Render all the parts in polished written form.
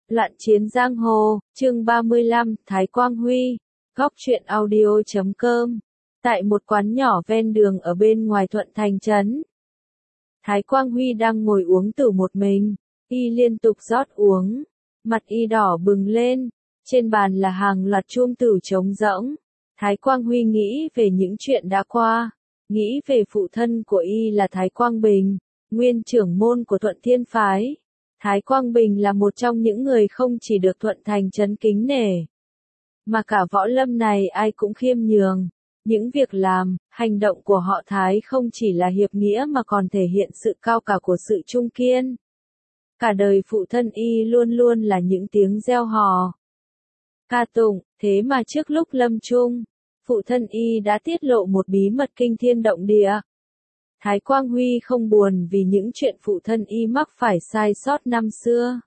Loạn chiến giang hồ, chương 35, Thái Quang Huy, góc truyện audio.com. Tại một quán nhỏ ven đường ở bên ngoài Thuận Thành trấn, Thái Quang Huy đang ngồi uống từ một mình, y liên tục rót uống, mặt y đỏ bừng lên, trên bàn là hàng loạt chuông tử trống rỗng. Thái Quang Huy nghĩ về những chuyện đã qua, nghĩ về phụ thân của y là Thái Quang Bình, nguyên trưởng môn của Thuận Thiên Phái. Thái Quang Bình là một trong những người không chỉ được Thuận Thành trấn kính nể, mà cả võ lâm này ai cũng khiêm nhường. Những việc làm, hành động của họ Thái không chỉ là hiệp nghĩa mà còn thể hiện sự cao cả của sự trung kiên. Cả đời phụ thân y luôn luôn là những tiếng reo hò, ca tụng, thế mà trước lúc lâm chung, phụ thân y đã tiết lộ một bí mật kinh thiên động địa. Thái Quang Huy không buồn vì những chuyện phụ thân y mắc phải sai sót năm xưa.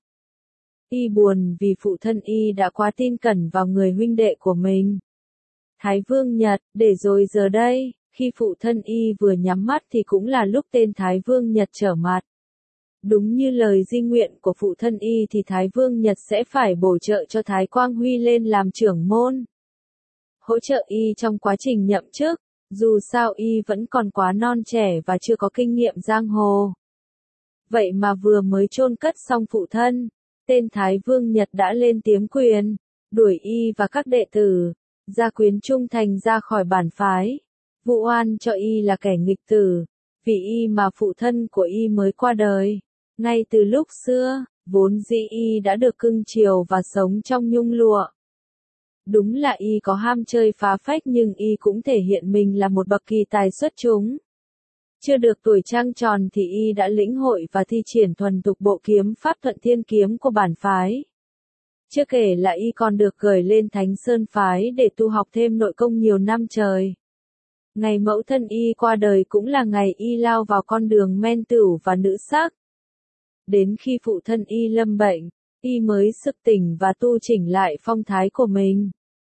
Y buồn vì phụ thân y đã quá tin cẩn vào người huynh đệ của mình, Thái Vương Nhật, để rồi giờ đây, khi phụ thân y vừa nhắm mắt thì cũng là lúc tên Thái Vương Nhật trở mặt. Đúng như lời di nguyện của phụ thân y thì Thái Vương Nhật sẽ phải bổ trợ cho Thái Quang Huy lên làm trưởng môn, hỗ trợ y trong quá trình nhậm chức. Dù sao y vẫn còn quá non trẻ và chưa có kinh nghiệm giang hồ. Vậy mà vừa mới chôn cất xong phụ thân, tên Thái Vương Nhật đã lên tiếng quyền, đuổi y và các đệ tử, gia quyến trung thành ra khỏi bản phái, vụ oan cho y là kẻ nghịch tử, vì y mà phụ thân của y mới qua đời. Ngay từ lúc xưa, vốn dĩ y đã được cưng chiều và sống trong nhung lụa. Đúng là y có ham chơi phá phách nhưng y cũng thể hiện mình là một bậc kỳ tài xuất chúng. Chưa được tuổi trăng tròn thì y đã lĩnh hội và thi triển thuần thục bộ kiếm pháp Thuận Thiên kiếm của bản phái. Chưa kể là y còn được gửi lên Thánh Sơn phái để tu học thêm nội công nhiều năm trời. Ngày mẫu thân y qua đời cũng là ngày y lao vào con đường men tửu và nữ sắc. Đến khi phụ thân y lâm bệnh, y mới sực tỉnh và tu chỉnh lại phong thái của mình.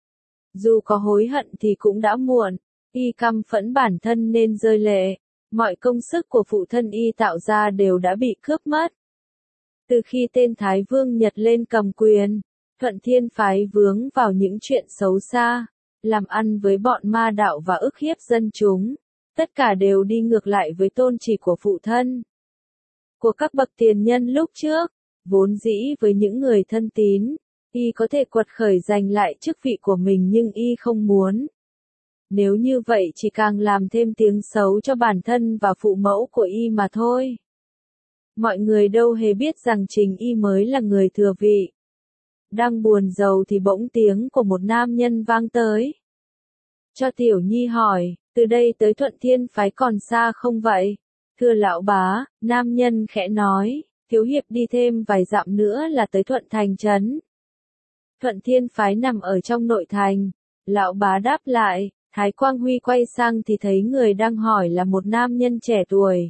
Dù có hối hận thì cũng đã muộn, y căm phẫn bản thân nên rơi lệ, mọi công sức của phụ thân y tạo ra đều đã bị cướp mất. Từ khi tên Thái Vương Nhật lên cầm quyền, Thuận Thiên Phái vướng vào những chuyện xấu xa, làm ăn với bọn ma đạo và ức hiếp dân chúng, tất cả đều đi ngược lại với tôn chỉ của phụ thân, của các bậc tiền nhân lúc trước. Vốn dĩ với những người thân tín, y có thể quật khởi giành lại chức vị của mình nhưng y không muốn. Nếu như vậy chỉ càng làm thêm tiếng xấu cho bản thân và phụ mẫu của y mà thôi. Mọi người đâu hề biết rằng chính y mới là người thừa vị. Đang buồn rầu thì bỗng tiếng của một nam nhân vang tới. Cho Tiểu Nhi hỏi, từ đây tới Thuận Thiên Phái còn xa không vậy? Thưa lão bá, nam nhân khẽ nói. Thiếu hiệp đi thêm vài dặm nữa là tới Thuận Thành trấn. Thuận Thiên Phái nằm ở trong nội thành. Lão bá đáp lại. Thái Quang Huy quay sang thì thấy người đang hỏi là một nam nhân trẻ tuổi.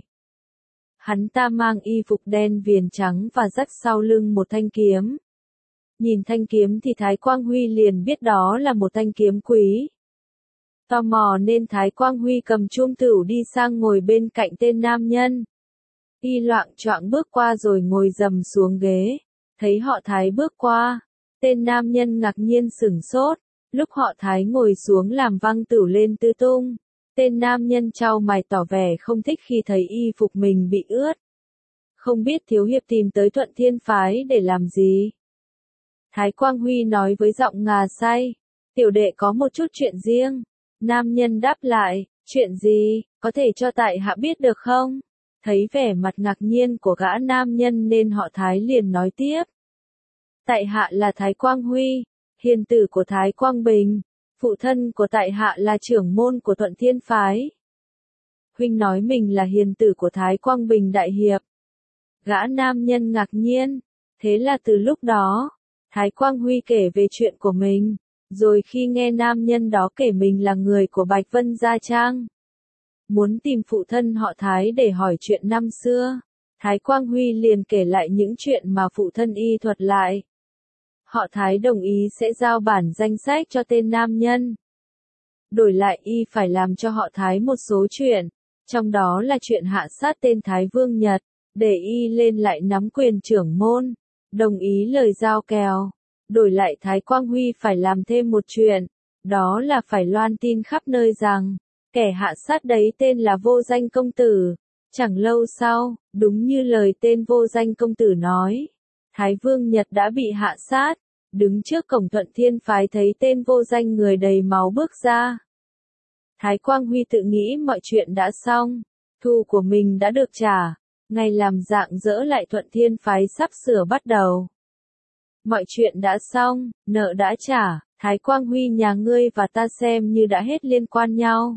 Hắn ta mang y phục đen viền trắng và dắt sau lưng một thanh kiếm. Nhìn thanh kiếm thì Thái Quang Huy liền biết đó là một thanh kiếm quý. Tò mò nên Thái Quang Huy cầm chuông tửu đi sang ngồi bên cạnh tên nam nhân. Y loạng choạng bước qua rồi ngồi dầm xuống ghế. Thấy họ Thái bước qua, tên nam nhân ngạc nhiên sửng sốt. Lúc họ Thái ngồi xuống làm văng tửu lên tứ tung, tên nam nhân chau mày tỏ vẻ không thích khi thấy y phục mình bị ướt. Không biết thiếu hiệp tìm tới Thuận Thiên Phái để làm gì? Thái Quang Huy nói với giọng ngà say. Tiểu đệ có một chút chuyện riêng. Nam nhân đáp lại, chuyện gì, có thể cho tại hạ biết được không? Thấy vẻ mặt ngạc nhiên của gã nam nhân nên họ Thái liền nói tiếp. Tại hạ là Thái Quang Huy, hiền tử của Thái Quang Bình, phụ thân của tại hạ là trưởng môn của Thuận Thiên Phái. Huynh nói mình là hiền tử của Thái Quang Bình đại hiệp. Gã nam nhân ngạc nhiên, thế là từ lúc đó, Thái Quang Huy kể về chuyện của mình, rồi khi nghe nam nhân đó kể mình là người của Bạch Vân Gia Trang, muốn tìm phụ thân họ Thái để hỏi chuyện năm xưa, Thái Quang Huy liền kể lại những chuyện mà phụ thân y thuật lại. Họ Thái đồng ý sẽ giao bản danh sách cho tên nam nhân. Đổi lại y phải làm cho họ Thái một số chuyện, trong đó là chuyện hạ sát tên Thái Vương Nhật, để y lên lại nắm quyền trưởng môn. đồng ý lời giao kèo. Đổi lại Thái Quang Huy phải làm thêm một chuyện, đó là phải loan tin khắp nơi rằng, kẻ hạ sát đấy tên là Vô Danh công tử. Chẳng lâu sau, đúng như lời tên Vô Danh công tử nói, Thái Vương Nhật đã bị hạ sát, đứng trước cổng Thuận Thiên phái thấy tên Vô Danh người đầy máu bước ra. Thái Quang Huy tự nghĩ mọi chuyện đã xong, thù của mình đã được trả, ngày làm dạng dỡ lại Thuận Thiên phái sắp sửa bắt đầu. Mọi chuyện đã xong, nợ đã trả, Thái Quang Huy nhà ngươi và ta xem như đã hết liên quan nhau.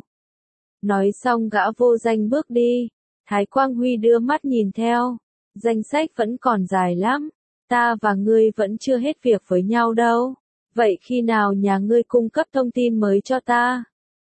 Nói xong gã Vô Danh bước đi, Thái Quang Huy đưa mắt nhìn theo, danh sách vẫn còn dài lắm, ta và ngươi vẫn chưa hết việc với nhau đâu, vậy khi nào nhà ngươi cung cấp thông tin mới cho ta?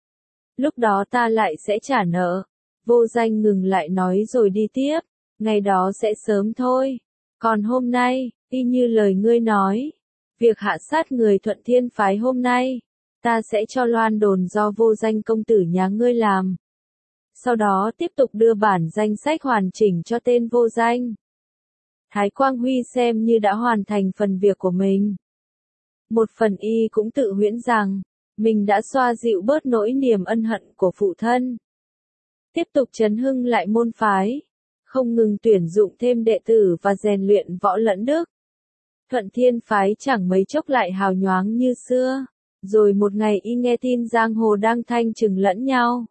Lúc đó ta lại sẽ trả nợ. Vô Danh ngừng lại nói rồi đi tiếp, ngày đó sẽ sớm thôi, còn hôm nay, y như lời ngươi nói, việc hạ sát người Thuận Thiên phái hôm nay, ta sẽ cho loan đồn do Vô Danh công tử nhà ngươi làm. Sau đó tiếp tục đưa bản danh sách hoàn chỉnh cho tên Vô Danh. Thái Quang Huy xem như đã hoàn thành phần việc của mình. Một phần y cũng tự huyễn rằng, mình đã xoa dịu bớt nỗi niềm ân hận của phụ thân. Tiếp tục trấn hưng lại môn phái, không ngừng tuyển dụng thêm đệ tử và rèn luyện võ lẫn đức. Thuận Thiên phái chẳng mấy chốc lại hào nhoáng như xưa, rồi một ngày y nghe tin giang hồ đang thanh trừng lẫn nhau.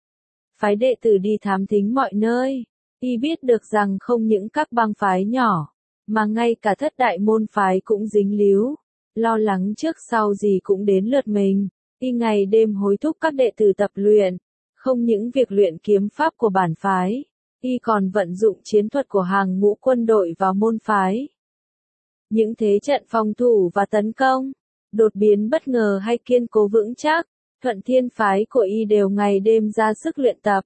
Phái đệ tử đi thám thính mọi nơi, y biết được rằng không những các bang phái nhỏ, mà ngay cả thất đại môn phái cũng dính líu, lo lắng trước sau gì cũng đến lượt mình, y ngày đêm hối thúc các đệ tử tập luyện, không những việc luyện kiếm pháp của bản phái, y còn vận dụng chiến thuật của hàng ngũ quân đội vào môn phái. Những thế trận phòng thủ và tấn công, đột biến bất ngờ hay kiên cố vững chắc, Thuận Thiên phái của y đều ngày đêm ra sức luyện tập.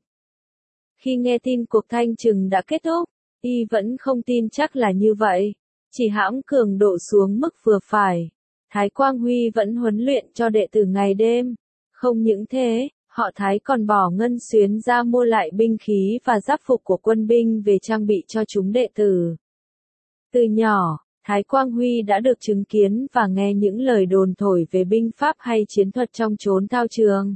Khi nghe tin cuộc thanh trừng đã kết thúc, y vẫn không tin chắc là như vậy, chỉ hãm cường độ xuống mức vừa phải. Thái Quang Huy vẫn huấn luyện cho đệ tử ngày đêm. Không những thế, họ Thái còn bỏ ngân xuyến ra mua lại binh khí và giáp phục của quân binh về trang bị cho chúng đệ tử. Từ nhỏ, Thái Quang Huy đã được chứng kiến và nghe những lời đồn thổi về binh pháp hay chiến thuật trong chốn thao trường.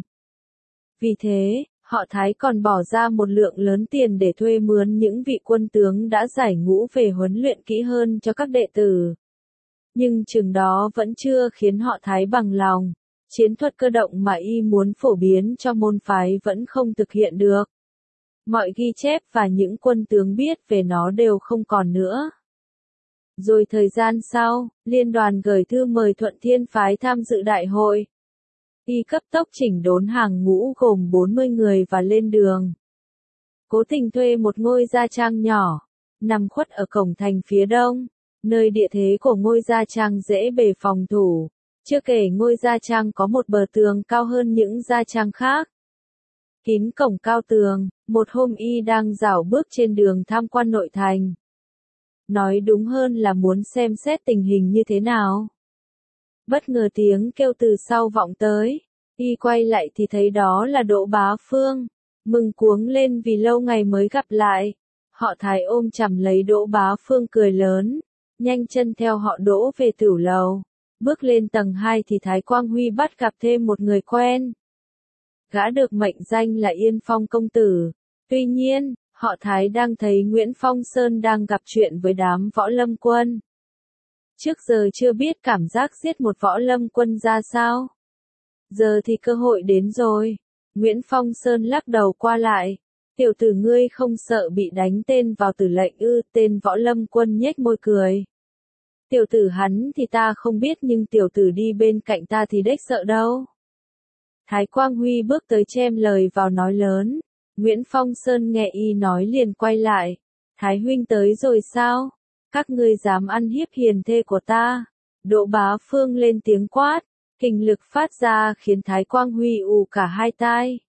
Vì thế, họ Thái còn bỏ ra một lượng lớn tiền để thuê mướn những vị quân tướng đã giải ngũ về huấn luyện kỹ hơn cho các đệ tử. Nhưng chừng đó vẫn chưa khiến họ Thái bằng lòng, chiến thuật cơ động mà y muốn phổ biến cho môn phái vẫn không thực hiện được. Mọi ghi chép và những quân tướng biết về nó đều không còn nữa. Rồi thời gian sau, liên đoàn gửi thư mời Thuận Thiên phái tham dự đại hội. Y cấp tốc chỉnh đốn hàng ngũ gồm 40 người và lên đường. Cố Tình thuê một ngôi gia trang nhỏ, nằm khuất ở cổng thành phía đông, nơi địa thế của ngôi gia trang dễ bề phòng thủ. Chưa kể ngôi gia trang có một bờ tường cao hơn những gia trang khác. Kín cổng cao tường, một hôm y đang dạo bước trên đường tham quan nội thành. Nói đúng hơn là muốn xem xét tình hình như thế nào. Bất ngờ tiếng kêu từ sau vọng tới, y quay lại thì thấy đó là Đỗ Bá Phương, mừng cuống lên vì lâu ngày mới gặp lại. Họ Thái ôm chầm lấy Đỗ Bá Phương cười lớn, nhanh chân theo họ Đỗ về tửu lầu. Bước lên tầng 2 thì Thái Quang Huy bắt gặp thêm một người quen. Gã được mệnh danh là Yên Phong công tử. Tuy nhiên, họ Thái đang thấy Nguyễn Phong Sơn đang gặp chuyện với đám võ lâm quân. Trước giờ chưa biết cảm giác giết một võ lâm quân ra sao. Giờ thì cơ hội đến rồi. Nguyễn Phong Sơn lắc đầu qua lại. Tiểu tử ngươi không sợ bị đánh tên vào tử lệnh ư? Tên võ lâm quân nhếch môi cười. Tiểu tử hắn thì ta không biết nhưng tiểu tử đi bên cạnh ta thì đếch sợ đâu. Thái Quang Huy bước tới chêm lời vào nói lớn. Nguyễn Phong Sơn nghe y nói liền quay lại. Thái huynh tới rồi sao? Các ngươi dám ăn hiếp hiền thê của ta. Đỗ Bá Phương lên tiếng quát. Kình lực phát ra khiến Thái Quang Huy ù cả hai tai.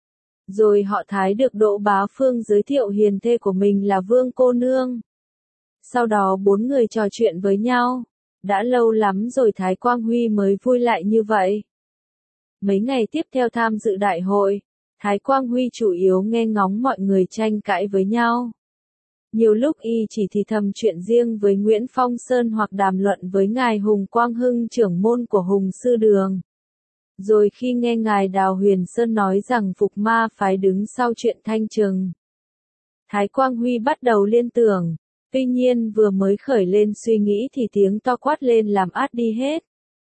Rồi họ Thái được Đỗ Bá Phương giới thiệu hiền thê của mình là Vương cô nương. Sau đó 4 người trò chuyện với nhau. Đã lâu lắm rồi Thái Quang Huy mới vui lại như vậy. Mấy ngày tiếp theo tham dự đại hội, Thái Quang Huy chủ yếu nghe ngóng mọi người tranh cãi với nhau. Nhiều lúc y chỉ thì thầm chuyện riêng với Nguyễn Phong Sơn hoặc đàm luận với ngài Hùng Quang Hưng trưởng môn của Hùng Sư Đường. Rồi khi nghe ngài Đào Huyền Sơn nói rằng Phục Ma phái đứng sau chuyện Thanh Trừng, Thái Quang Huy bắt đầu liên tưởng. Tuy nhiên vừa mới khởi lên suy nghĩ thì tiếng to quát lên làm át đi hết.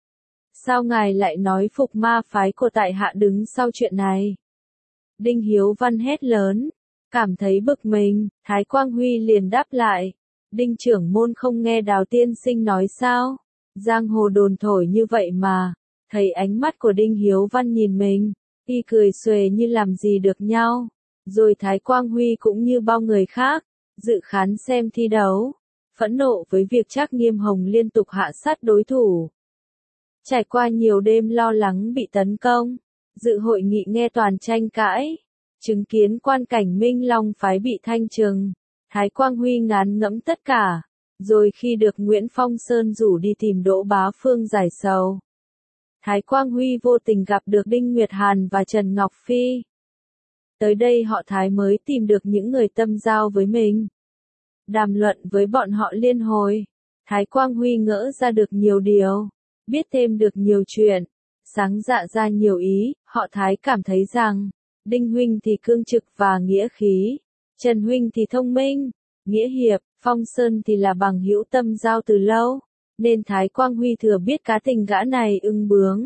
Sao ngài lại nói Phục Ma phái của tại hạ đứng sau chuyện này? Đinh Hiếu Văn hét lớn, cảm thấy bực mình, Thái Quang Huy liền đáp lại. Đinh trưởng môn không nghe Đào tiên sinh nói sao? Giang hồ đồn thổi như vậy mà. Thấy ánh mắt của Đinh Hiếu Văn nhìn mình, y cười xuề như làm gì được nhau. Rồi Thái Quang Huy cũng như bao người khác, dự khán xem thi đấu, phẫn nộ với việc Trác Nghiêm Hồng liên tục hạ sát đối thủ. Trải qua nhiều đêm lo lắng bị tấn công, dự hội nghị nghe toàn tranh cãi, chứng kiến quan cảnh Minh Long phái bị thanh trừng, Thái Quang Huy ngán ngẫm tất cả, rồi khi được Nguyễn Phong Sơn rủ đi tìm Đỗ Bá Phương giải sầu, Thái Quang Huy vô tình gặp được Đinh Nguyệt Hàn và Trần Ngọc Phi. Tới đây họ Thái mới tìm được những người tâm giao với mình. Đàm luận với bọn họ liên hồi, Thái Quang Huy ngỡ ra được nhiều điều, biết thêm được nhiều chuyện, sáng dạ ra nhiều ý, họ Thái cảm thấy rằng, Đinh huynh thì cương trực và nghĩa khí, Trần huynh thì thông minh, nghĩa hiệp, Phong Sơn thì là bằng hữu tâm giao từ lâu, nên Thái Quang Huy thừa biết cá tình gã này ưng bướng.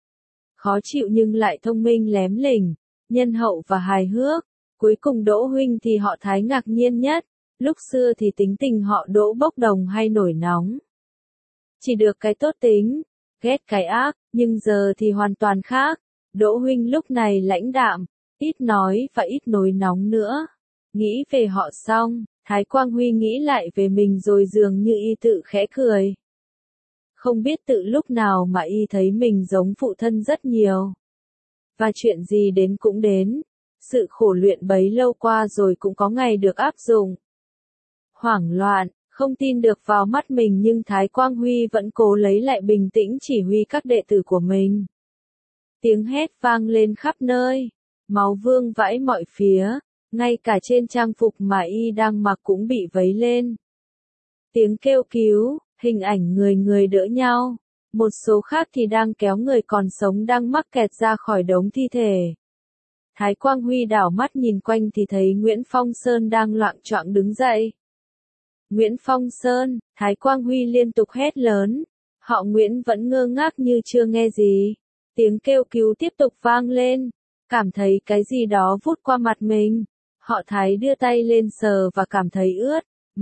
Khó chịu nhưng lại thông minh lém lỉnh, nhân hậu và hài hước. Cuối cùng Đỗ huynh thì họ Thái ngạc nhiên nhất, lúc xưa thì tính tình họ Đỗ bốc đồng hay nổi nóng. Chỉ được cái tốt tính, ghét cái ác, nhưng giờ thì hoàn toàn khác. Đỗ huynh lúc này lãnh đạm, ít nói và ít nổi nóng nữa. Nghĩ về họ xong, Thái Quang Huy nghĩ lại về mình rồi dường như y tự khẽ cười. Không biết tự lúc nào mà y thấy mình giống phụ thân rất nhiều. Và chuyện gì đến cũng đến. Sự khổ luyện bấy lâu qua rồi cũng có ngày được áp dụng. Hoảng loạn, không tin được vào mắt mình nhưng Thái Quang Huy vẫn cố lấy lại bình tĩnh chỉ huy các đệ tử của mình. Tiếng hét vang lên khắp nơi, máu vương vãi mọi phía, ngay cả trên trang phục mà y đang mặc cũng bị vấy lên. Tiếng kêu cứu, hình ảnh người người đỡ nhau, một số khác thì đang kéo người còn sống đang mắc kẹt ra khỏi đống thi thể. Thái Quang Huy đảo mắt nhìn quanh thì thấy Nguyễn Phong Sơn đang loạng choạng đứng dậy. Nguyễn Phong Sơn, Thái Quang Huy liên tục hét lớn. Họ Nguyễn vẫn ngơ ngác như chưa nghe gì. Tiếng kêu cứu tiếp tục vang lên. Cảm thấy cái gì đó vút qua mặt mình. Họ Thái đưa tay lên sờ và cảm thấy ướt.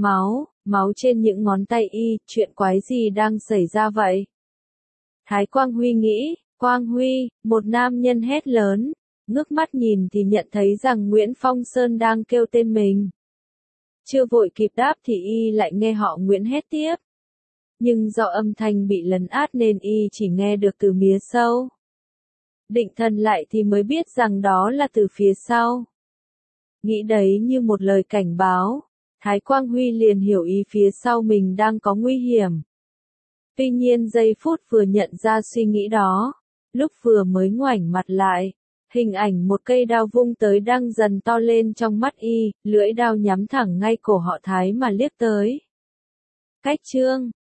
Máu trên những ngón tay y, chuyện quái gì đang xảy ra vậy? Thái Quang Huy nghĩ, Quang Huy, một nam nhân hét lớn. Ngước mắt nhìn thì nhận thấy rằng Nguyễn Phong Sơn đang kêu tên mình. Chưa vội kịp đáp thì y lại nghe họ Nguyễn hét tiếp. Nhưng do âm thanh bị lấn át nên y chỉ nghe được từ phía sau. Định thần lại thì mới biết rằng đó là từ phía sau. Nghĩ đấy như một lời cảnh báo, Thái Quang Huy liền hiểu ý phía sau mình đang có nguy hiểm. Tuy nhiên giây phút vừa nhận ra suy nghĩ đó, lúc vừa mới ngoảnh mặt lại, hình ảnh một cây đao vung tới đang dần to lên trong mắt y, lưỡi đao nhắm thẳng ngay cổ họ Thái mà liếc tới. Cách chương